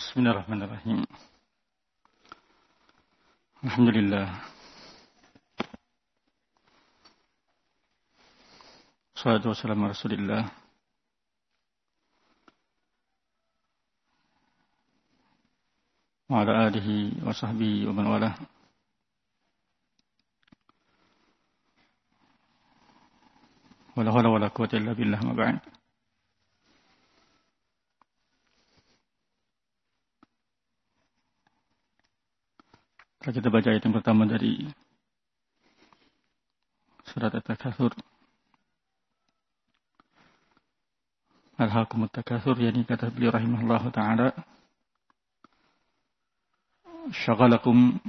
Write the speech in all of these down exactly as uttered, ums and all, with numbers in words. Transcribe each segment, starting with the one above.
Bismillahirrahmanirrahim. Alhamdulillah. Salatu wassalamu ala Rasulillah. Wa ala alihi wa sahbihi wa man walah. Wa la hawla wa la quwwata illa billah, ma ba'd. Kita baca ayat yang pertama dari surat At-Takatsur. Alhaakumut takatsur, yani kata beliau rahimahullahu ta'ala, syagalakum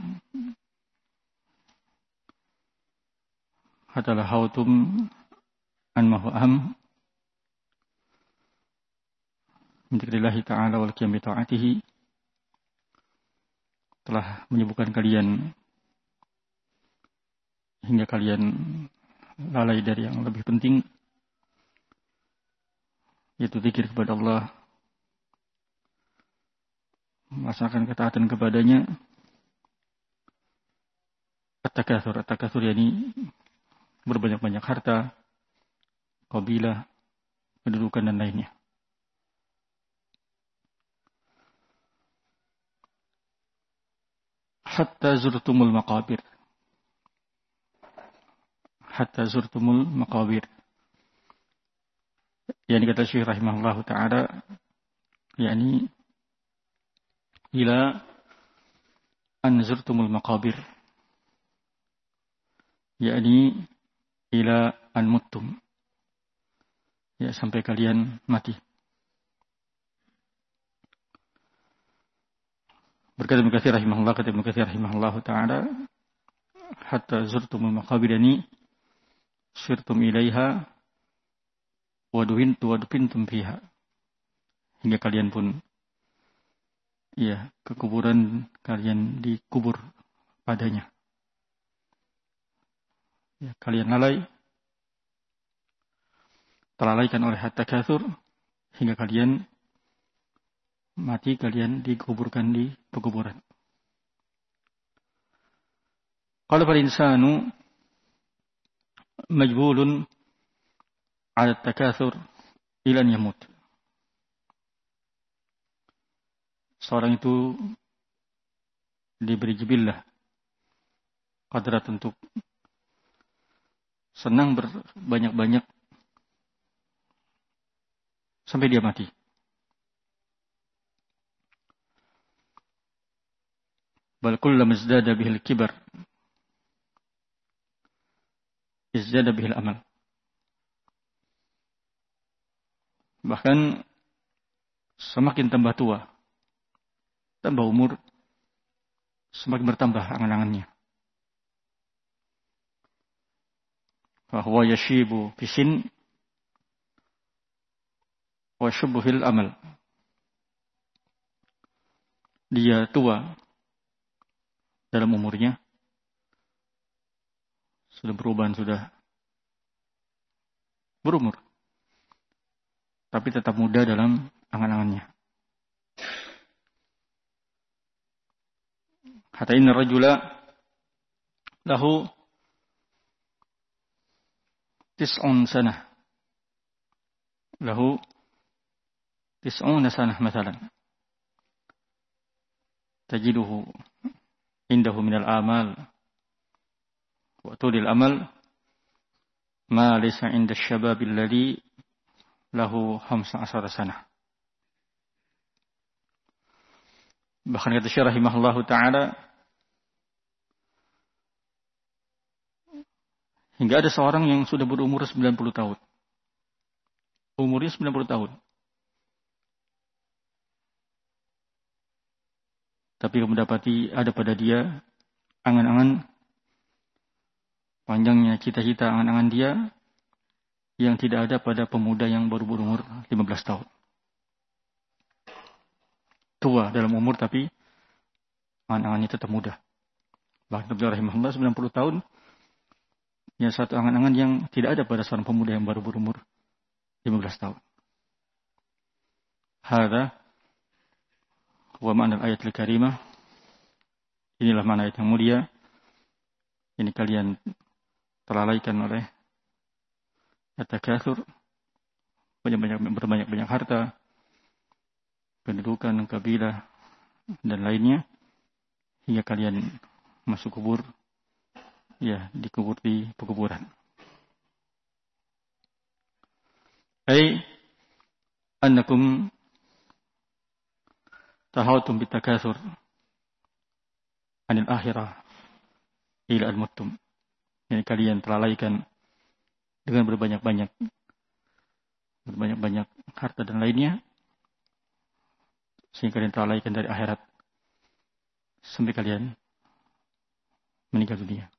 hatta lahautum an mahu'am min dzikrillahi ta'ala wal qiyam bi ta'atihi, telah menyibukkan kalian hingga kalian lalai dari yang lebih penting, yaitu zikir kepada Allah, melaksanakan ketaatan kepadanya. At-takatsur, at-takatsur yakni berbanyak-banyak harta, qabilah, kedudukan dan lainnya. Hatta zurtumul maqabir. Hatta zurtumul maqabir. Yani kata Syekh rahimahullahu ta'ala, yani ila an zurtumul maqabir. Yani ila an muttum. Ya, sampai kalian mati. Berkata Ibnu Katsir rahimahullah, kata Ibnu Katsir rahimahullah ta'ala, hatta zurtumul maqabir, yani sirtum ilaiha wa duhintu wa dupintum fiha, hingga kalian pun ya ke kuburan, kalian dikubur padanya. Ya, kalian lalai, terlalaikan oleh at-takatsur hingga kalian mati, kalian dikuburkan di pekuburan. Qala fal insanu majbulun ala at-takatsur ila an yamut. Seorang itu diberi jibillah, qadrat untuk senang berbanyak-banyak sampai dia mati. Bal kullama izdada bihil kibar izdada bihil amal. Bahkan semakin tambah tua, tambah umur, semakin bertambah angan-angannya. Fa huwa yashibu fisin wa yashubbu fil amal. Dia tua dalam umurnya, sudah berubah, sudah berumur, tapi tetap muda dalam angan-angannya. Hatta inna rajula lahu tis'un sanah, lahu tis'un sanah mathalan, tajiduhu indahu minal amal wa tulil amal ma laysa inda syabab alladhi lahu khamsa asara sanah. Bahkan kata Syekh rahimahullahu ta'ala, hingga ada seorang yang sudah berumur sembilan puluh tahun. Umurnya sembilan puluh tahun. Tapi kamu dapati ada pada dia angan-angan, panjangnya cita-cita angan-angan dia yang tidak ada pada pemuda yang baru berumur lima belas tahun. Tua dalam umur tapi angan-angannya tetap muda. Bahkan beliau rahimahullah sembilan puluh tahun, ya satu angan-angan yang tidak ada pada seorang pemuda yang baru berumur lima belas tahun. Hada wa ma'na al-ayatil karimah, inilah makna ayat yang mulia. Ini kalian terlalaikan oleh at-takatsur, banyak-banyak berbanyak-banyak harta, pendudukan, kabilah dan lainnya, hingga kalian masuk kubur, ya, dikubur di pekuburan. Ai annakum tahawtum bitakatsur anil akhirah ila al-muttum. Ini kalian terlalaikan dengan berbanyak-banyak berbanyak-banyak harta dan lainnya, sehingga kalian terlalaikan dari akhirat sampai kalian meninggal dunia.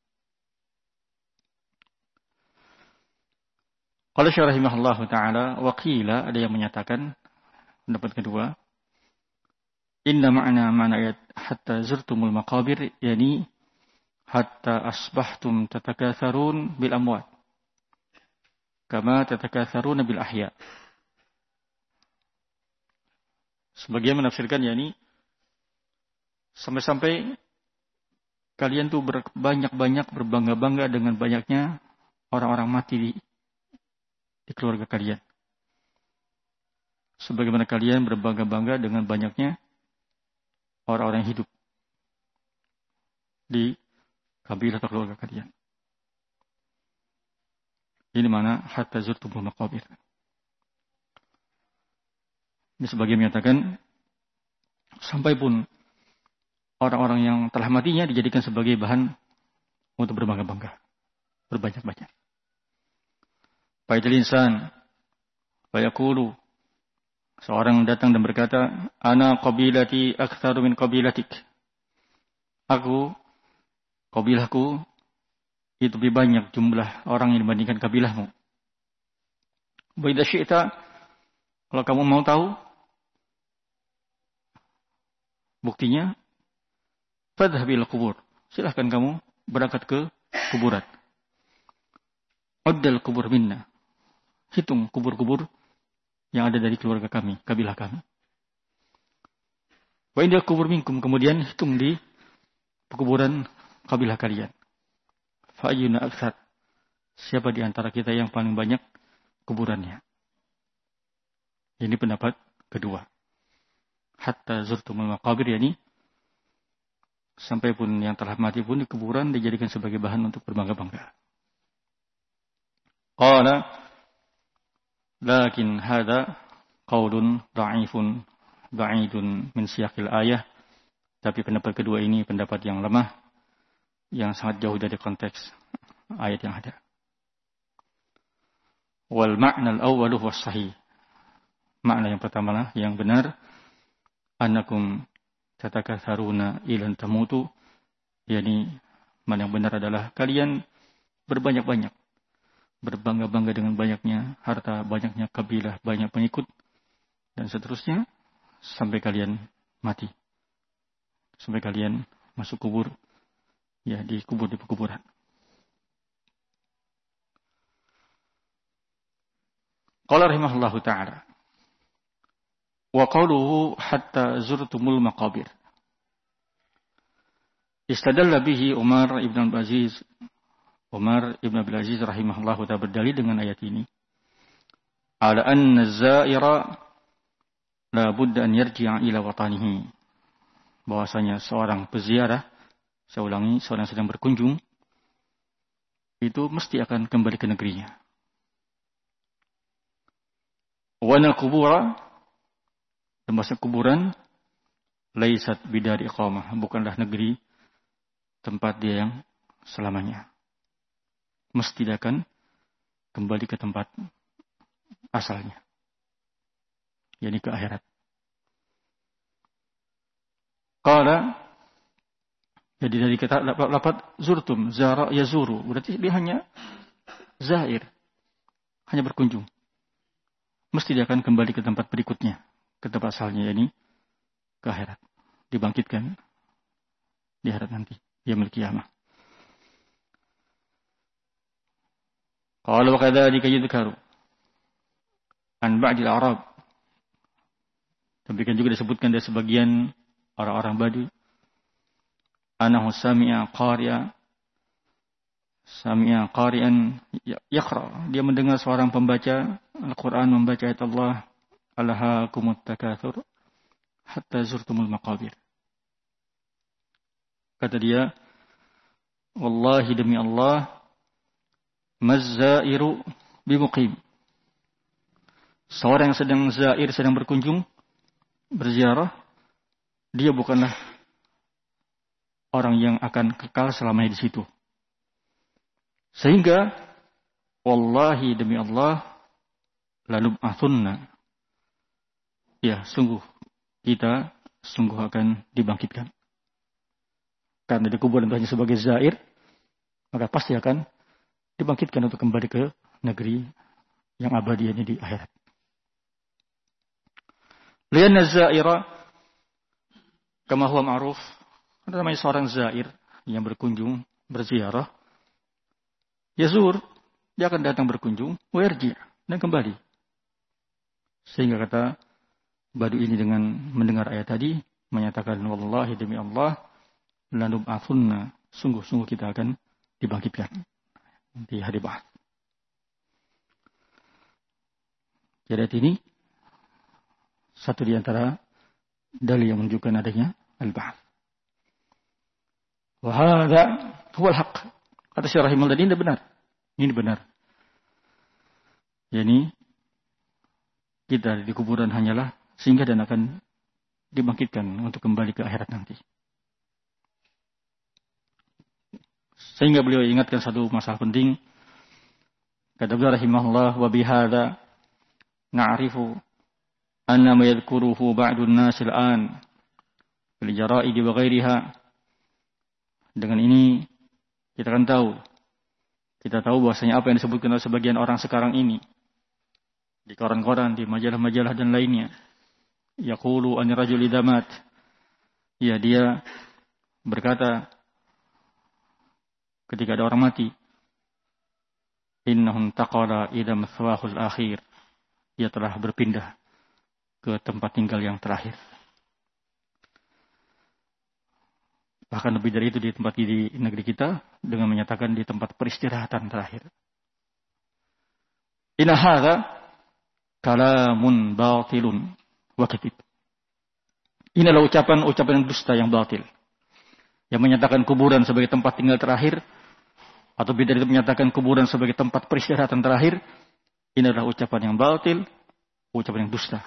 Qala Syarih rahimahullahu taala, wa qila, ada yang menyatakan pendapat kedua, inna ma'na ma'na ayat hatta zurtumul maqabir, yani hatta asbahtum tatakatsarun bil amwat kama tatakatsaruna bil ahya. Sebagian menafsirkan, yani sampai-sampai kalian tuh berbanyak-banyak berbangga-bangga dengan banyaknya orang-orang mati di di keluarga kalian. Sebagaimana kalian berbangga-bangga dengan banyaknya orang-orang yang hidup di kabilah atau keluarga kalian. Ini mana hatta zurtumul maqabir. Ini sebagian menyatakan sampai pun orang-orang yang telah matinya dijadikan sebagai bahan untuk berbangga-bangga, berbanyak-banyak. Fa'idul insan fayaqulu, seorang datang dan berkata, ana qabilati aktsaru min qabilatik. Aku, kabilahku itu lebih banyak jumlah orang yang dibandingkan kabilahmu. Wa idza syi'ta, kalau kamu mau tahu buktinya, fadhhabil qubur, silahkan kamu berangkat ke kuburan. Uddal kubur minna, hitung kubur-kubur yang ada dari keluarga kami, kabilah kami. Wa inda kubur minkum, kemudian hitung di kuburan kabilah kalian. Fa ayyuna aktsar, siapa di antara kita yang paling banyak kuburannya. Ini pendapat kedua. Hatta zurtumul maqabir, yani sampai pun yang telah mati pun di kuburan dijadikan sebagai bahan untuk berbangga-bangga. Qala lakin hadha qaulun dha'ifun ba'idun min siyaqil ayah. Tapi pendapat kedua ini pendapat yang lemah, yang sangat jauh dari konteks ayat yang ada. Wal ma'na al-awwalu huwa sahih. Makna yang pertama lah yang benar, annakum tatakatsaruna ilan tamutu, yakni mana yang benar adalah kalian berbanyak-banyak, berbangga-bangga dengan banyaknya harta, banyaknya kabilah, banyak pengikut, dan seterusnya, sampai kalian mati. Sampai kalian masuk kubur, ya, di kubur di pekuburan. Qala rahimahullahu ta'ala, wa qawluhu hatta zurtumul maqabir. Istadalla bihi Umar ibn al-Aziz Umar ibn Abdul Aziz rahimahullahu ta'ala berdalil dengan ayat ini. Ala anna zaira la budda an yarji'a ila watanihi. Bahwasanya seorang peziarah, saya ulangi, seorang yang sedang berkunjung, itu mesti akan kembali ke negerinya. Wa anal qubura, termasuk kuburan, laisat bidari iqamah, bukanlah negeri tempat dia yang selamanya. Mesti dia akan kembali ke tempat asalnya, yakni ke akhirat. Qala, jadi dari kata lafaz zurtum, zara yazuru, berarti dia hanya zair, hanya berkunjung. Mesti dia akan kembali ke tempat berikutnya, ke tempat asalnya, yakni ke akhirat, dibangkitkan di akhirat nanti, yaumul qiyamah. Qala wa kadzalika yudhkaru an ba'dil Arab. Demikian juga disebutkan dari sebagian orang-orang Badui. Anahu sami'a qari'a sami'a qari'an yaqra. Dia mendengar seorang pembaca Al-Quran, membaca ayat Allah, alhaakumut takatsur hatta zurtumul maqabir. Kata dia, wallahi demi Allah, mazzairu bimuqim. Seorang yang sedang zair, sedang berkunjung, berziarah, dia bukanlah orang yang akan kekal selamanya di situ. Sehingga, wallahi demi Allah, lalu athunna. Ya, sungguh, kita sungguh akan dibangkitkan. Karena di kuburan itu hanya sebagai zair, maka pasti akan dibangkitkan untuk kembali ke negeri yang abadiannya di akhirat. Lianna zaira kama huwa ma'ruf, ada namanya seorang zair yang berkunjung, berziarah, yazur, dia akan datang berkunjung, warji, dan kembali. Sehingga kata Badu ini dengan mendengar ayat tadi menyatakan, wallahi demi Allah, lanub'atsunna, sungguh-sungguh kita akan dibangkitkan di hari ba'ats. Jadi ini satu di antara dalil yang menunjukkan adanya al-ba'ats. Wa hadza huwa al-haq. Kata Syekh rahimahullah, ini benar. Ini benar. Yani kita di kuburan hanyalah sehingga dan akan dibangkitkan untuk kembali ke akhirat nanti. Sehingga beliau ingatkan satu masalah penting. Kata beliau rahimahullah, wa bihadza na'rifu anna ma yadhkuruhu ba'du an-nas al-an bil jara'id wa ghairiha. Dengan ini kita akan tahu, kita tahu bahwasanya apa yang disebutkan oleh sebagian orang sekarang ini di koran-koran, di majalah-majalah dan lainnya, yaqulu an rajuli damat, ya dia berkata ketika ada orang mati, innahu taqala ila mathwahul akhir, dia telah berpindah ke tempat tinggal yang terakhir. Bahkan lebih dari itu di tempat di negeri kita dengan menyatakan di tempat peristirahatan terakhir. Inna hadza kalamun batilun wa kadhib. Ini adalah ucapan-ucapan yang dusta, yang batil. Yang menyatakan kuburan sebagai tempat tinggal terakhir, atau beda itu menyatakan kuburan sebagai tempat peristirahatan terakhir, ini adalah ucapan yang batil, ucapan yang dusta.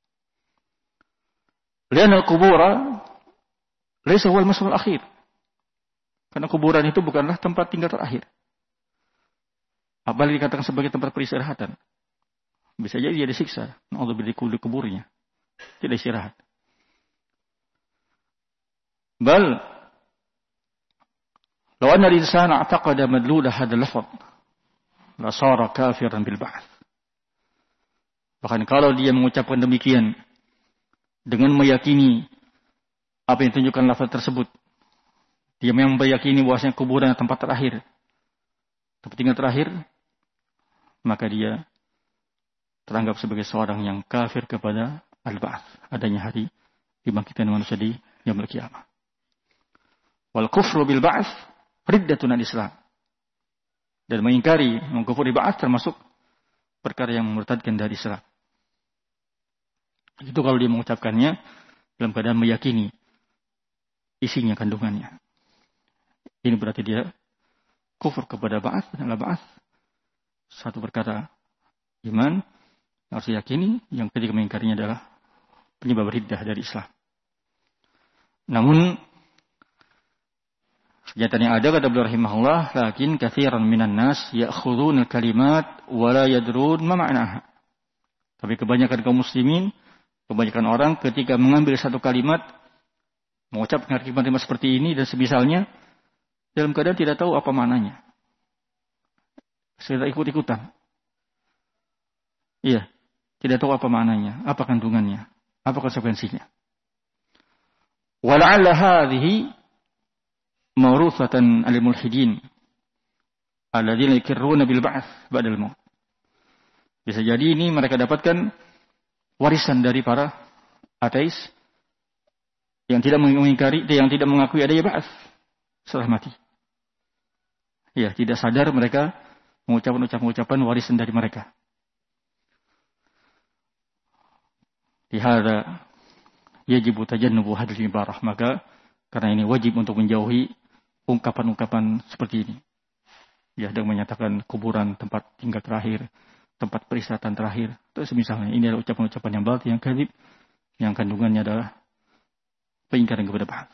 Lianna al-qubura laysa huwa al-maswal akhir. Karena kuburan itu bukanlah tempat tinggal terakhir. Apalagi dikatakan sebagai tempat peristirahatan. Bisa jadi dia disiksa. Na'udzubillah di kuburnya. Tidak istirahat. Bal law anna al-insana i'taqada madlula hadha al-lafz la sara kafiran bil ba'ts. Bahkan kalau dia mengucapkan demikian dengan meyakini apa yang ditunjukkan lafaz tersebut, dia memang meyakini bahwasanya kuburan adalah tempat terakhir, tempat tinggal terakhir, maka dia teranggap sebagai seorang yang kafir kepada al-ba'ts, adanya hari dibangkitkan manusia di yaumul qiyamah. Wal kufru bil ba'ts riddatun al-Islam. Dan mengingkari, mengkufuri ba'ats termasuk perkara yang memurtadkan dari Islam. Itu kalau dia mengucapkannya dalam keadaan meyakini isinya, kandungannya. Ini berarti dia kufur kepada ba'ats, dan ba'ats satu perkara iman yang harus diyakini, yang ketika mengingkarinya adalah penyebab riddah dari Islam. Namun kenyataan yang ada, kata beliau rahimahullah, lakin katsiran minan nas ya'khudhuna al-kalimat wa la yadrun ma ma'naha. Tapi kebanyakan kaum muslimin, kebanyakan orang ketika mengambil satu kalimat, mengucapkan kalimat seperti ini dan semisalnya, dalam keadaan tidak tahu apa maknanya. Sudah ikut-ikutan. Iya, tidak tahu apa maknanya, apa kandungannya, apa konsekuensinya. Wala'alla hadhihi mawruthatan al-mulhidin alladzina yakirruna bil ba'ts ba'dal maut. Bisa jadi ini mereka dapatkan warisan dari para ateis Yang tidak mengingkari, yang tidak mengakui adanya ba'ats setelah mati. Ya, tidak sadar mereka mengucapkan ucapan-ucapan warisan dari mereka. Lihada yajibu tajannubu hadhil ibarah. Maka karena ini wajib untuk menjauhi ungkapan-ungkapan seperti ini. Ya, dengan menyatakan kuburan tempat tinggal terakhir, tempat peristirahatan terakhir. Terus misalnya ini adalah ucapan-ucapan yang batil, yang kadzib, yang kandungannya adalah pengingkaran kepada ba'ats.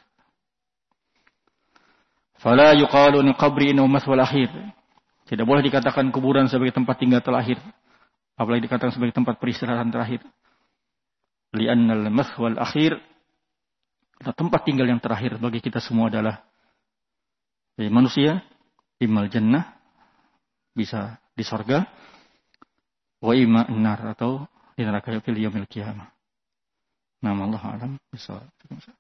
Fala yuqalu ni qabri innahu maswal akhir. Tidak boleh dikatakan kuburan sebagai tempat tinggal terakhir, apalagi dikatakan sebagai tempat peristirahatan terakhir. Li'annal maswal akhir, tempat tinggal yang terakhir bagi kita semua adalah bagi manusia, immal jannah, bisa di surga, wa imma an-nar, atau di neraka fil yaumil qiyamah. Nama Allah alam bisawab.